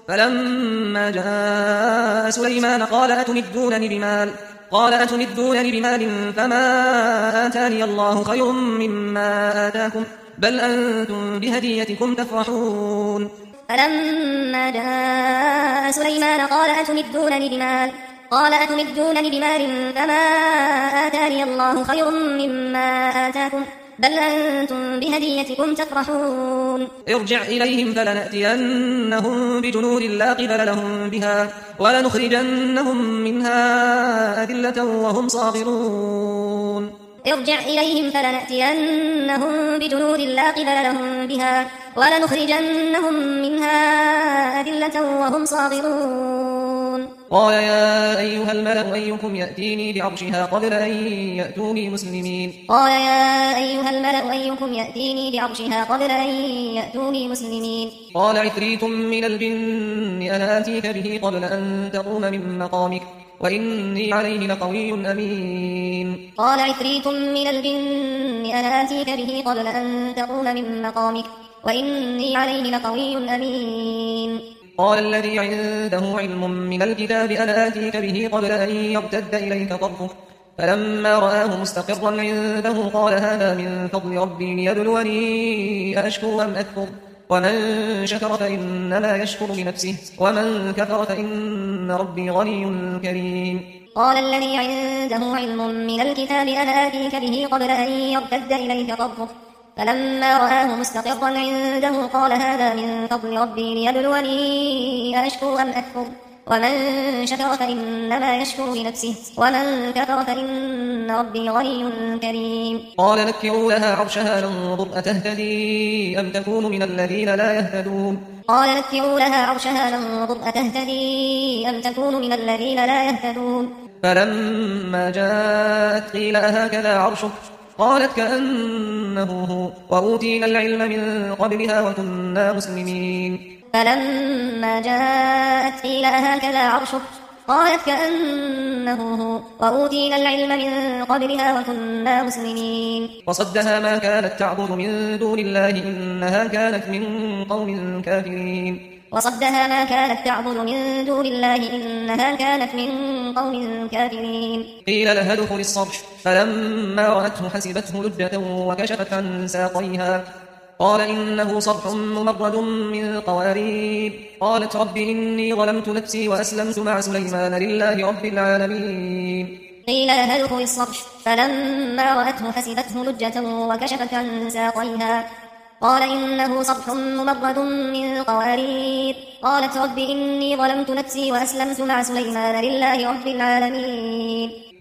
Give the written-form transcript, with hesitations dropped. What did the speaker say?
فلما جاء سليمان قال أتمدونني بمال فما آتاني الله خير مما آتاكم بل أنتم بهديتكم تفرحون. فلما جاء سليمان قال أتمدونني بمال فما آتاني الله خير مما آتاكم بل أنتم بهديتكم تفرحون. ارجع إليهم فلنأتينهم بجنود لا قبل لهم بها ولنخرجنهم منها أذلة وهم صاغرون. ارجع إليهم فلنأتينهم بجنود لا قبل لهم بها ولنخرجنهم منها أذلة وهم صاغرون. قال يا أيها الملأ أيكم يأتيني بعرشها قبل أن يأتوني مسلمين. قال عفريت من الجن أنا آتيك به قبل أن تقوم من مقامك وإني عليه لقوي أمين. قال عفريت من الجن أنا آتيك به قبل أن تقوم من مقامك وإني عليه لقوي أمين. قال الذي عنده علم من الكتاب أنا آتيك به قبل أن يرتد إليك طرفك فلما رآه مستقرا عنده قال هذا من فضل ربي ليبلوني أشكر أم أكفر ومن شكر فإنما يشكر لنفسه ومن كفر فإن ربي غني كريم. قال الذي عنده علم من الكتاب أنا آتيك به قبل أن يرتد إليك طرفك فلما رآه مستقرا عنده قال هذا من فضل ربي ليبلوني أشكر أم أكفر ومن شكر فإنما يشكر لنفسه ومن كفر فإن ربي غني كريم. قال نكروا لها عرشها ننظر أتهتدي أم تكون من الذين لا يهتدون. قال نكروا لها عرشها ننظر أتهتدي أم تكون من الذين لا يهتدون. فلما جاءت قيل أهكذا عرشك قالت كأنه هو وأوتينا العلم من قبلها وكنا مسلمين. فلما جاءت قيل أهكذا عرشك قالت كأنه هو وأوتينا العلم من قبلها وكنا مسلمين. وصدها ما كانت تعبد من دون الله إنها كانت من قوم كافرين. وصدها ما كانت تعبد من دون الله إنها كانت من قوم كافرين. قيل لها ادخل الصرح فلما رأته حسبته لجة وكشفت عن ساقيها قال إنه صرح ممرد من قوارير. قالت رب إني ظلمت نفسي وأسلمت مع سليمان لله رب العالمين. قيل لها ادخل الصرح فلما رأته حسبته لجة وكشفت عن ساقيها قال إنه صرح ممرد من قوارير. قالت رب إني ظلمت نفسي وأسلمت مع سليمان لله رب العالمين.